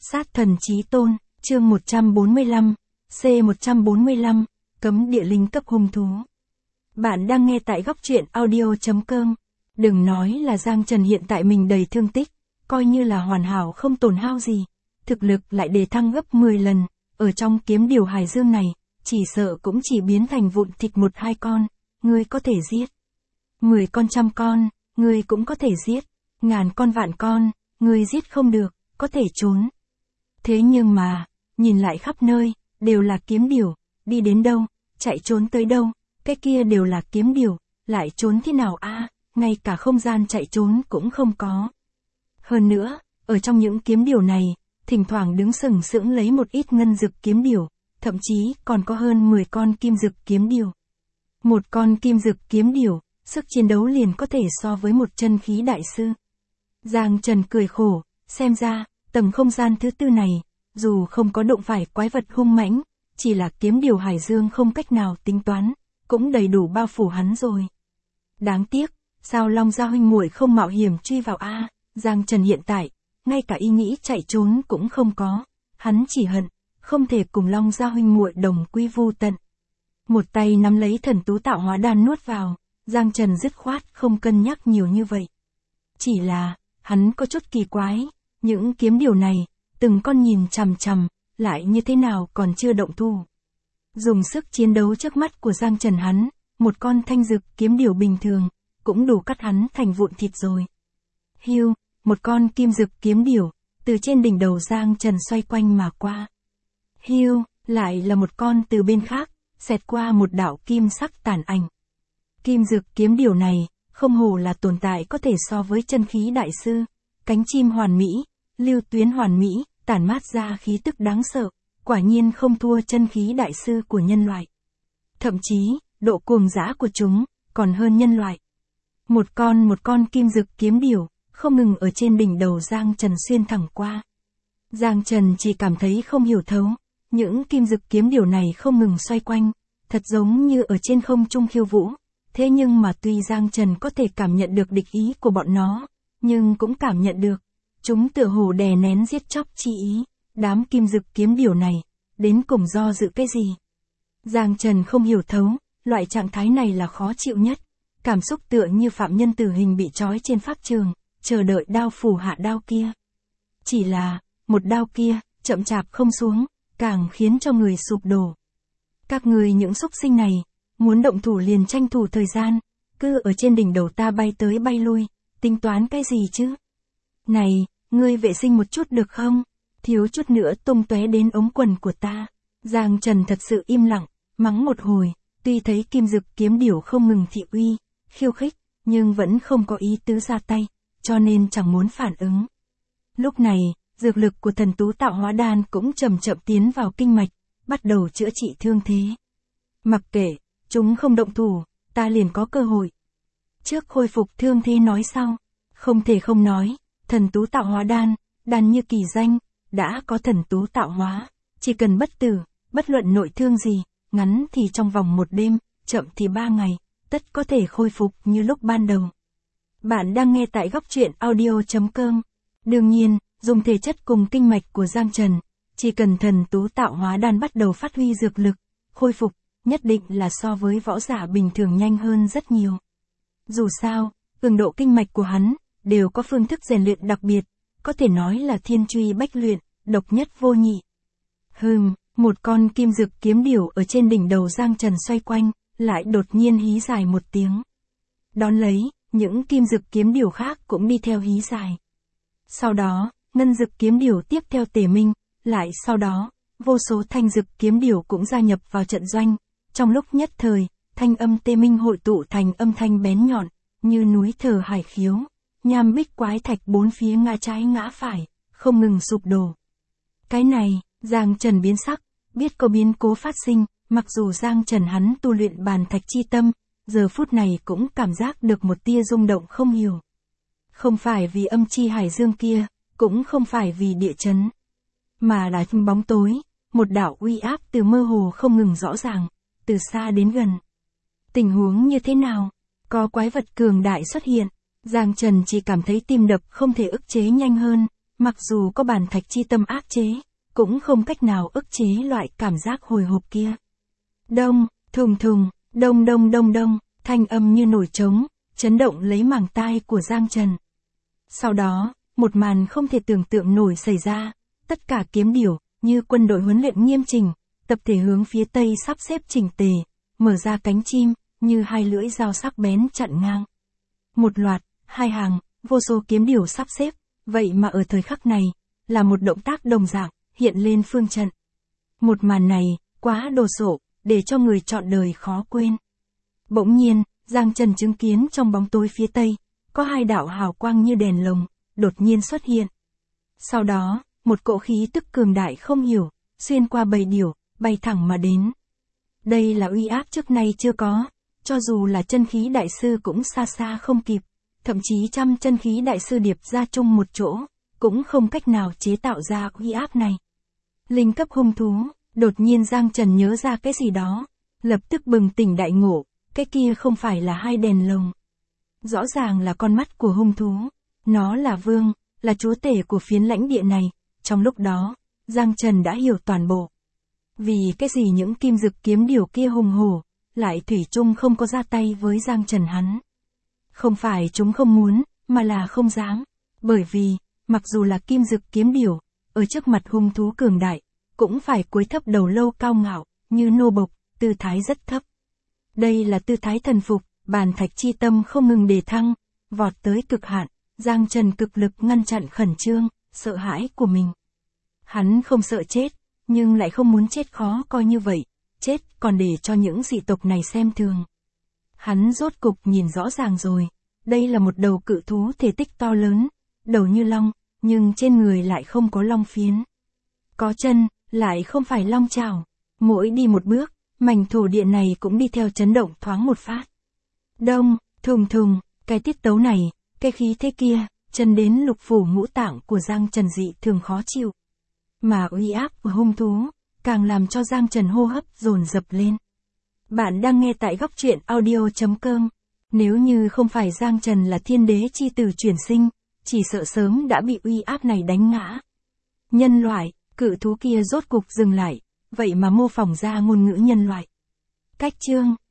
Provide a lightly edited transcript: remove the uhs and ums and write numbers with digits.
Sát thần chí tôn, chương 145, C145, cấm địa linh cấp hung thú. Bạn đang nghe tại góc truyện audio.com. Đừng nói là Giang Trần hiện tại mình đầy thương tích, coi như là hoàn hảo không tổn hao gì, thực lực lại đề thăng gấp 10 lần, ở trong kiếm điều hải dương này, chỉ sợ cũng chỉ biến thành vụn thịt 1-2 con, ngươi có thể giết. 10 con 100 con, ngươi cũng có thể giết, ngàn con vạn con, ngươi giết không được, có thể trốn. Thế nhưng mà, nhìn lại khắp nơi, đều là kiếm điểu, đi đến đâu, chạy trốn tới đâu, cái kia đều là kiếm điểu, lại trốn thế nào a? Ngay cả không gian chạy trốn cũng không có. Hơn nữa, ở trong những kiếm điểu này, thỉnh thoảng đứng sừng sững lấy một ít ngân dực kiếm điểu, thậm chí còn có hơn 10 con kim dực kiếm điểu. Một con kim dực kiếm điểu, sức chiến đấu liền có thể so với một chân khí đại sư. Giang Trần cười khổ, xem ra, tầng không gian thứ tư này, dù không có đụng phải quái vật hung mãnh, chỉ là kiếm điều hải dương không cách nào tính toán, cũng đầy đủ bao phủ hắn rồi. Đáng tiếc, sao Long Gia huynh muội không mạo hiểm truy vào a? Giang Trần hiện tại, ngay cả ý nghĩ chạy trốn cũng không có, hắn chỉ hận, không thể cùng Long Gia huynh muội đồng quy vu tận. Một tay nắm lấy thần tú tạo hóa đan nuốt vào, Giang Trần dứt khoát không cân nhắc nhiều như vậy. Chỉ là, hắn có chút kỳ quái, những kiếm điều này, từng con nhìn chằm chằm, lại như thế nào còn chưa động thủ. Dùng sức chiến đấu trước mắt của Giang Trần hắn, một con thanh dực kiếm điều bình thường, cũng đủ cắt hắn thành vụn thịt rồi. Hiu, một con kim dực kiếm điều, từ trên đỉnh đầu Giang Trần xoay quanh mà qua. Hiu, lại là một con từ bên khác, xẹt qua một đạo kim sắc tàn ảnh. Kim dực kiếm điều này, không hổ là tồn tại có thể so với chân khí đại sư, cánh chim hoàn mỹ, lưu tuyến hoàn mỹ, tản mát ra khí tức đáng sợ, quả nhiên không thua chân khí đại sư của nhân loại. Thậm chí, độ cuồng dã của chúng, còn hơn nhân loại. Một con kim dực kiếm điểu, không ngừng ở trên đỉnh đầu Giang Trần xuyên thẳng qua. Giang Trần chỉ cảm thấy không hiểu thấu, những kim dực kiếm điểu này không ngừng xoay quanh, thật giống như ở trên không trung khiêu vũ. Thế nhưng mà tuy Giang Trần có thể cảm nhận được địch ý của bọn nó, nhưng cũng cảm nhận được, chúng tựa hồ đè nén giết chóc chi ý, đám kim dực kiếm điểu này, đến cùng do dự cái gì. Giang Trần không hiểu thấu, loại trạng thái này là khó chịu nhất, cảm xúc tựa như phạm nhân tử hình bị trói trên pháp trường, chờ đợi đao phủ hạ đao kia. Chỉ là, một đao kia, chậm chạp không xuống, càng khiến cho người sụp đổ. Các người những xúc sinh này, muốn động thủ liền tranh thủ thời gian, cứ ở trên đỉnh đầu ta bay tới bay lui, tính toán cái gì chứ? Này, ngươi vệ sinh một chút được không? Thiếu chút nữa tung tóe đến ống quần của ta. Giang Trần thật sự im lặng, mắng một hồi, tuy thấy kim dực kiếm điểu không ngừng thị uy, khiêu khích, nhưng vẫn không có ý tứ ra tay, cho nên chẳng muốn phản ứng. Lúc này, dược lực của thần tú tạo hóa đan cũng chậm chậm tiến vào kinh mạch, bắt đầu chữa trị thương thế. Mặc kệ, chúng không động thủ, ta liền có cơ hội. Trước khôi phục thương thế nói sau, không thể không nói, thần tú tạo hóa đan, đan như kỳ danh, đã có thần tú tạo hóa, chỉ cần bất tử, bất luận nội thương gì, ngắn thì trong vòng 1 đêm, chậm thì 3 ngày, tất có thể khôi phục như lúc ban đầu. Bạn đang nghe tại góc truyện audio.com. Đương nhiên, dùng thể chất cùng kinh mạch của Giang Trần, chỉ cần thần tú tạo hóa đan bắt đầu phát huy dược lực, khôi phục, nhất định là so với võ giả bình thường nhanh hơn rất nhiều. Dù sao, cường độ kinh mạch của hắn, đều có phương thức rèn luyện đặc biệt, có thể nói là thiên truy bách luyện, độc nhất vô nhị. Một con kim dực kiếm điểu ở trên đỉnh đầu Giang Trần xoay quanh, lại đột nhiên hí dài một tiếng. Đón lấy, những kim dực kiếm điểu khác cũng đi theo hí dài. Sau đó, ngân dực kiếm điểu tiếp theo tề minh, lại sau đó, vô số thanh dực kiếm điểu cũng gia nhập vào trận doanh. Trong lúc nhất thời, thanh âm tê minh hội tụ thành âm thanh bén nhọn, như núi thở hải khiếu, nham bích quái thạch bốn phía ngã trái ngã phải, không ngừng sụp đổ. Cái này, Giang Trần biến sắc, biết có biến cố phát sinh, mặc dù Giang Trần hắn tu luyện bàn thạch chi tâm, giờ phút này cũng cảm giác được một tia rung động không hiểu. Không phải vì âm chi hải dương kia, cũng không phải vì địa chấn, mà là bóng tối, một đạo uy áp từ mơ hồ không ngừng rõ ràng, từ xa đến gần. Tình huống như thế nào? Có quái vật cường đại xuất hiện, Giang Trần chỉ cảm thấy tim đập không thể ức chế nhanh hơn, mặc dù có bàn thạch chi tâm áp chế, cũng không cách nào ức chế loại cảm giác hồi hộp kia. Đông, thùng thùng, đông đông đông đông, thanh âm như nổi trống, chấn động lấy màng tai của Giang Trần. Sau đó, một màn không thể tưởng tượng nổi xảy ra, tất cả kiếm điểu, như quân đội huấn luyện nghiêm chỉnh, tập thể hướng phía tây sắp xếp chỉnh tề, mở ra cánh chim, như hai lưỡi dao sắc bén chặn ngang. Một loạt, hai hàng, vô số kiếm điểu sắp xếp, vậy mà ở thời khắc này, là một động tác đồng dạng, hiện lên phương trận. Một màn này, quá đồ sộ, để cho người trọn đời khó quên. Bỗng nhiên, Giang Trần chứng kiến trong bóng tối phía tây, có hai đạo hào quang như đèn lồng, đột nhiên xuất hiện. Sau đó, một cỗ khí tức cường đại không hiểu, xuyên qua bầy điểu, bay thẳng mà đến. Đây là uy áp trước nay chưa có, cho dù là chân khí đại sư cũng xa xa không kịp, thậm chí trăm chân khí đại sư điệp ra chung một chỗ, cũng không cách nào chế tạo ra uy áp này. Linh cấp hung thú, đột nhiên Giang Trần nhớ ra cái gì đó, lập tức bừng tỉnh đại ngộ, cái kia không phải là hai đèn lồng. Rõ ràng là con mắt của hung thú, nó là vương, là chúa tể của phiến lãnh địa này, trong lúc đó, Giang Trần đã hiểu toàn bộ. Vì cái gì những kim dực kiếm điểu kia hùng hổ, lại thủy chung không có ra tay với Giang Trần hắn. Không phải chúng không muốn, mà là không dám, bởi vì, mặc dù là kim dực kiếm điểu, ở trước mặt hung thú cường đại, cũng phải cúi thấp đầu lâu cao ngạo, như nô bộc, tư thái rất thấp. Đây là tư thái thần phục, bàn thạch chi tâm không ngừng đề thăng, vọt tới cực hạn, Giang Trần cực lực ngăn chặn khẩn trương, sợ hãi của mình. Hắn không sợ chết, nhưng lại không muốn chết khó coi như vậy, chết còn để cho những dị tộc này xem thường. Hắn rốt cục nhìn rõ ràng rồi, đây là một đầu cự thú thể tích to lớn, đầu như long, nhưng trên người lại không có long phiến. Có chân, lại không phải long chảo, mỗi đi một bước, mảnh thổ địa này cũng đi theo chấn động thoáng một phát. Đông, thùng thùng, cái tiết tấu này, cái khí thế kia, chân đến lục phủ ngũ tạng của Giang Trần dị thường khó chịu. Mà uy áp của hung thú, càng làm cho Giang Trần hô hấp dồn dập lên. Bạn đang nghe tại góc truyện audio.com. Nếu như không phải Giang Trần là thiên đế chi tử chuyển sinh, chỉ sợ sớm đã bị uy áp này đánh ngã. Nhân loại, cự thú kia rốt cục dừng lại, vậy mà mô phỏng ra ngôn ngữ nhân loại. Cách chương